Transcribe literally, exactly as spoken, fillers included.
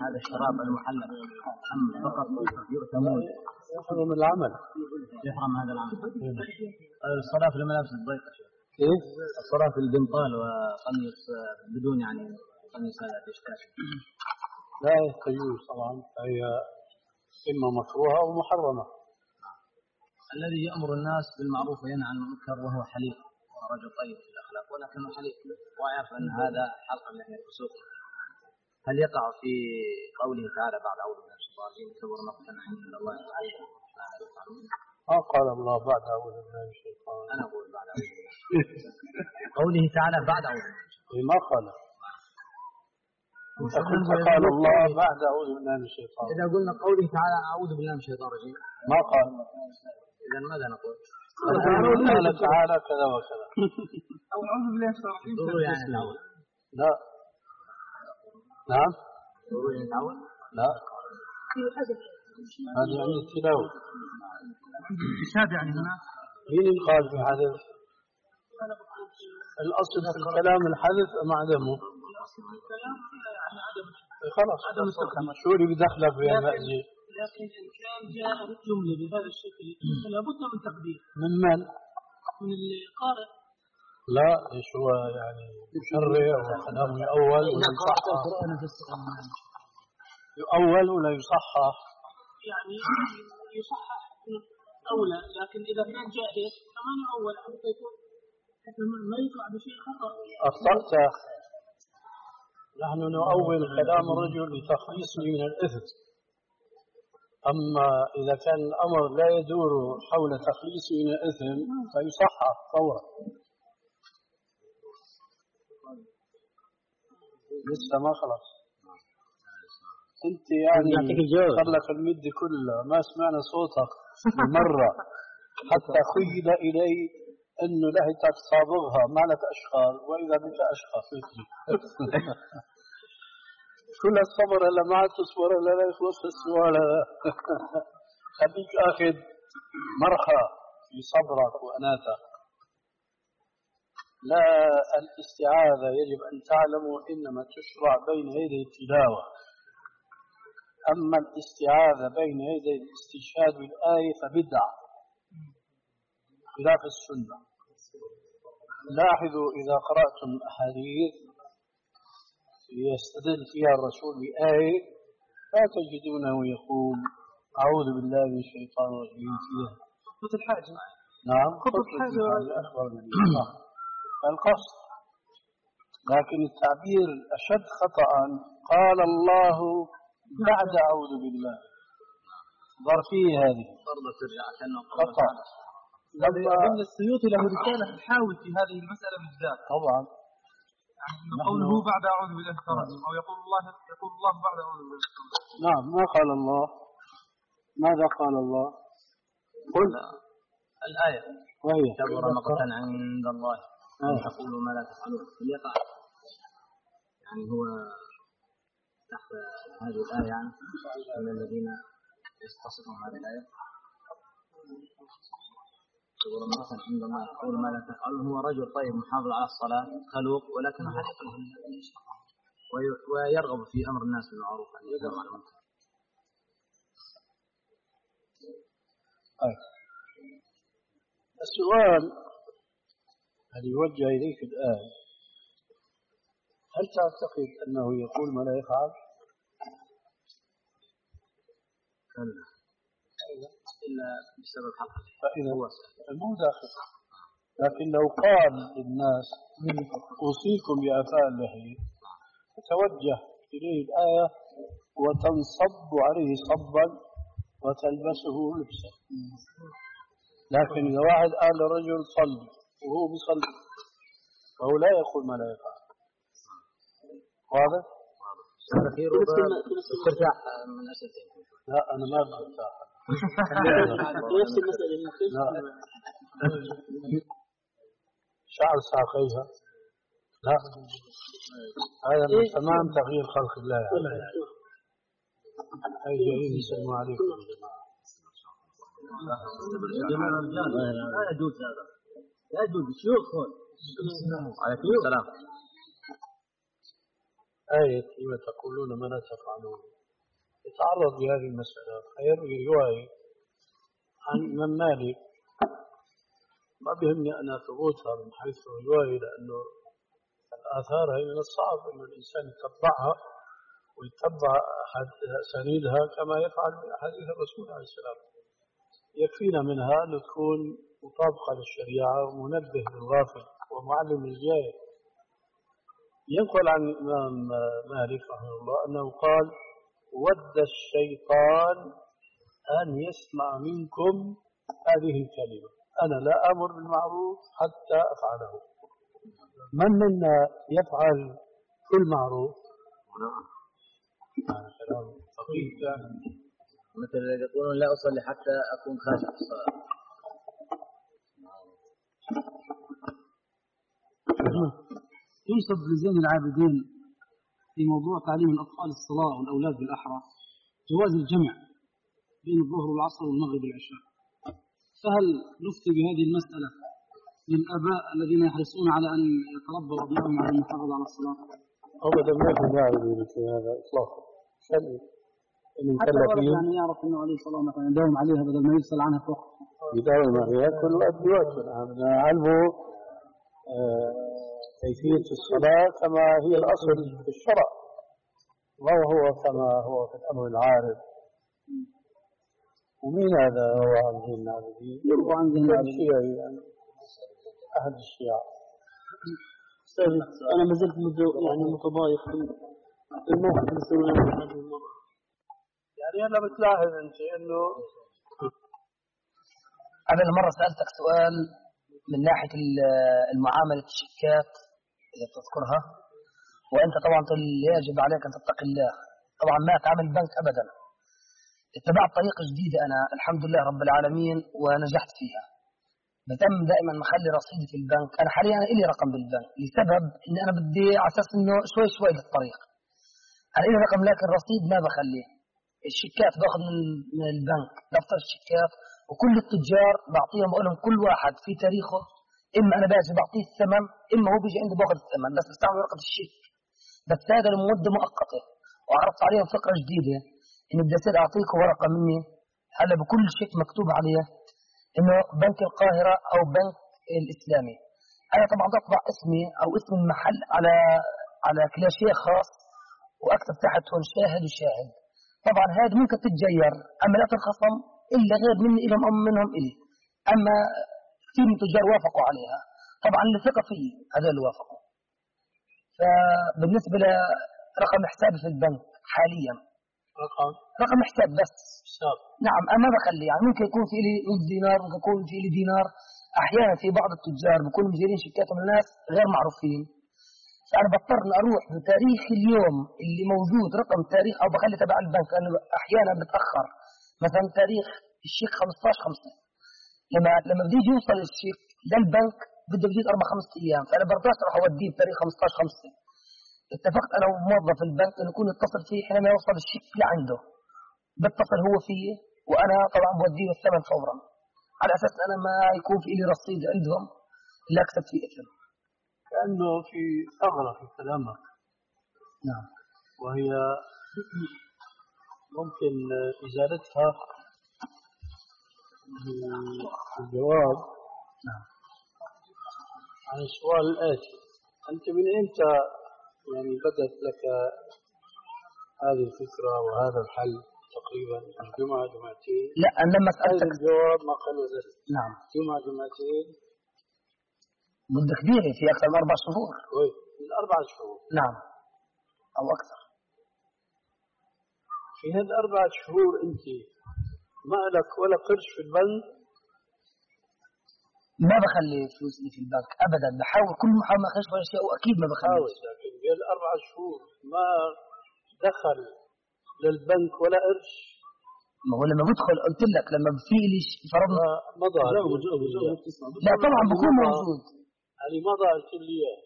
هذا الشراب المحلل أم فقط يؤتمون؟ يحرم العمل. يحرم هذا العمل. الصلاة في الملابس الضيقة. إيه؟ الصلاة في البنطال وقميص بدون يعني قميص هذا الإشكال. لا يجوز طبعا، هي إما مكروهة أو محرمة. الذي يأمر الناس بالمعروف وينهى عن المنكر وهو حليف ورجل طيب في الأخلاق ولكنه حليف ويعرف أن هذا حلقا له الفسوق، هل يقع في قوله تعالى بعد أعوذ بالله من الشيطان الرجيم كبر مقتا عند الله تعالى؟ ما قال الله بعد أعوذ بالله من الشيطان. أنا أقول بعد أعوذ بالله. قوله تعالى بعد أعوذ بالله من الشيطان. ما قال. قال الله بعد أعوذ بالله من الشيطان. إذا قلنا قوله تعالى أعوذ بالله من الشيطان الرجيم ما قال. إذا ماذا نقول؟ قال تعالى كذا وكذا. أو أعوذ بالله من الشيطان الرجيم. يعني تعود. لا. نعم. تعود. لا. هذا يعني التلاوة. الإشهاد يعني هنا. مين قال في حدث؟ الأصل في الكلام الحدث أم عدمه؟ الكلام يعني عدم. خلاص. عدم استخدام. شو اللي بدخلك في المأزي؟ لكن إن كان جاء الجملة بهذا الشكل فلا بد من تقدير. من من؟ من القارئ. لا إيش هو يعني مشرع وكلامه أول ولا يصحح؟ يؤول ولا يصحح؟ يعني يصحح أولى، لكن إذا كان جائز فما نؤول حتى يكون حتى ما يقع بشيء خطأ. أخطأت. نحن نؤول كلام الرجل لتخليصه من الإثم، أما إذا كان الأمر لا يدور حول تخليصه من الإثم فيصحح فورا. لسه ما خلص. أنت يعني صار لك المدة كلها ما سمعنا صوتك مرة حتى خيل إلي أنه لهتك صابغها ما لك أشغال وإذا بك أشغال كل الصبر إلا ما تصبر إلا لا يخلص السؤال هذا. خليك أخذ مرخى في صبرك وأناتك. لا، الاستعاذة يجب أن تعلموا إنما تشرع بين يدي التلاوة، أما الاستعاذة بين يدي الاستشهاد بالآية فبدعة خلاف السنة. لاحظوا إذا قرأتم أحاديث يستدل فيها الرسول بآية لا تجدونه يقول أعوذ بالله من الشيطان الرجيم فيها خطبة الحاجة. نعم خطبة الحاجة أخبر بالله القصد، لكن التعبير أشد خطأ قال الله بعد أعوذ بالله ظرفية هذه برضه ترجع كأنه خطأ. لما السيوطي له رسالة تحاول في هذه المسألة بالذات طبعا يعني قوله بعد أعوذ بالله من الشيطان الرجيم أو يقول الله يقول الله بعد أعوذ بالله من الشيطان الرجيم. نعم ما قال الله. ماذا قال الله؟ قل الآية وهي كبر مقتا عند الله أن تقولوا ما لا تفعلون يقع يعني هو تحت هذه الآية يعني من الذين يستصدون هذه الآية كبر مقتا عند الله تقول ما لا تفعلون. هو رجل طيب محافظ على الصلاة خلوق ولكنه حريق ويرغب في أمر الناس بالمعروف يعني يقرأ عن المنكر. السؤال الذي يوجه إليك الآن هل تعتقد أنه يقول ما لا يفعل؟ كلا إلا بسبب حقه فإذا مو داخل، لكن لو قال للناس أوصيكم بأفعال اللحية تتوجه إليه الآية وتنصب عليه صبا وتلبسه لبسا. لكن إذا واحد قال للرجل صلي وهو بيصلي فهو لا يقول ما لا يفعل. واضح؟ ترتاح من أسئلتين. لا أنا ما برتاح. نفس المسألة شعر ساقيها لا هذا من تمام تغيير خلق الله يعني. أي جايين يسلموا عليكم يا جماعة. لا يجوز هذا لا يجوز شيوخ عليكم السلام. آية فيما تقولون ما لا تفعلون يتعرض لهذه المسألة فيروي رواية عن من مالك ما بهمني أنا ثبوتها من حيث الرواية لأنه الآثار هي من الصعب أن الإنسان يتبعها ويتبع أحد أسانيدها كما يفعل من أحاديث الرسول عليه السلام. يكفينا منها أن تكون مطابقة للشريعة ومنبه للغافل ومعلم للجاهل. ينقل عن الإمام مالك رحمه الله أنه قال: ود الشيطان أن يسمع منكم هذه الكلمة: أنا لا أمر بالمعروف حتى أفعله. من منا يفعل كل معروف؟ هذا كلام ثقيل فعلا. مثل يقولون لا أصلي حتى أكون خاشع في الصلاة. ينسب لزين العابدين في موضوع تعليم الأطفال الصلاة والأولاد بالأحرى جواز الجمع بين الظهر والعصر والمغرب والعشاء، فهل نفتي بهذه المسألة للآباء الذين يحرصون على أن يتربوا أبنائهم على المحافظة على الصلاة؟ أبدا ما في داعي لمثل هذا إطلاقا. حتى الولد يعني يعرف أنه عليه الصلاة مثلا يداوم عليها بدل ما يفصل عنها في وقت. يداوم عليها كل وقت بوقت. علمه كيفية الصلاة كما هي الأصل في الشرع، وهو كما هو في الأمر العارف. ومين هذا هو عن زين العابدين؟ يرضى عن زين العابدين يعني أحد الشيعة. أنا ما زلت يعني متضايق في الموقف اللي سويناه هذه المرة. يعني أنا بتلاحظ أنت إنه أنا المرة سألتك سؤال من ناحية المعاملة الشيكات إذا تذكرها، وأنت طبعا يجب عليك أن تتقي الله. طبعا ما أتعامل بنك أبدا. اتبعت طريقة جديدة أنا الحمد لله رب العالمين ونجحت فيها. بتم دائما مخلي رصيدي في البنك. أنا حاليا إلي رقم بالبنك لسبب إن أنا بدي على أساس إنه شوي شوي بالطريق. أنا إلي رقم لكن الرصيد ما بخليه. الشيكات باخذ من من البنك دفتر الشيكات، وكل التجار بعطيهم بقول لهم كل واحد في تاريخه، إما أنا باجي بعطيه الثمن إما هو بيجي عنده باخذ الثمن، بس بستعمل ورقة الشيك. بس هذا لمدة مؤقتة. وعرضت عليهم فكرة جديدة إني بدي أصير أعطيكم ورقة مني هلا بكل شيك مكتوب عليه إنه بنك القاهرة أو بنك الإسلامي. أنا طبعا بطبع اسمي أو اسم المحل على على كلاشيه خاص وأكتب تحت هون شاهد وشاهد. طبعا هذا ممكن تتجير، أما لا تنخصم إلا غير مني إلهم أم منهم إلي. أما كثير من التجار وافقوا عليها، طبعا اللي ثقة فيه هذا اللي وافقوا. فبالنسبة لرقم حسابي في البنك حاليا رقم رقم حساب بس حساب. نعم أنا بخلي يعني ممكن يكون في لي نص دينار، ممكن يكون في لي دينار. أحيانا في بعض التجار بيكونوا مديرين شيكاتهم الناس غير معروفين، فأنا بضطر أروح بتاريخ اليوم اللي موجود رقم تاريخ أو بخلي تبع البنك، لأنه أحيانا بتأخر. مثلا تاريخ الشيك خمسة عشر خمسة، لما لما بدي يوصل الشيك للبنك بده بيجي أربع خمس أيام، فأنا برضاش أروح أوديه بتاريخ خمسة عشر خمسة. اتفقت أنا وموظف البنك إنه يكون يتصل فيه حينما يوصل الشيك لعنده، بتصل هو فيه وأنا طبعا بوديه الثمن فورا، على أساس أنا ما يكون في لي رصيد عندهم لا أكسب فيه إثم. كأنه في ثغرة في كلامك. نعم. وهي ممكن إزالتها بالجواب نعم. عن السؤال الآتي: أنت من إمتى يعني بدت لك هذه الفكرة وهذا الحل؟ تقريبا الجمعة جمعتين؟ لا أنا لما سألتك الجواب ما قال ذلك. نعم. جمعة جمعتين مدة كبيرة في أكثر من أربع شهور. كويس، من أربع شهور. نعم أو أكثر. في هذه الأربع شهور أنت ما لك ولا قرش في البنك؟ ما بخلي فلوسي في البنك أبدا، بحاول كل ما حاول ما أخش ولا شيء وأكيد ما بخلي. لكن في هذه الأربع شهور ما دخل للبنك ولا قرش؟ ما هو لما بدخل قلت لك لما في لي فرضنا مضى. جاوب جاوب جاوب. لا طبعا بكون موجود. يعني مضى قلت لي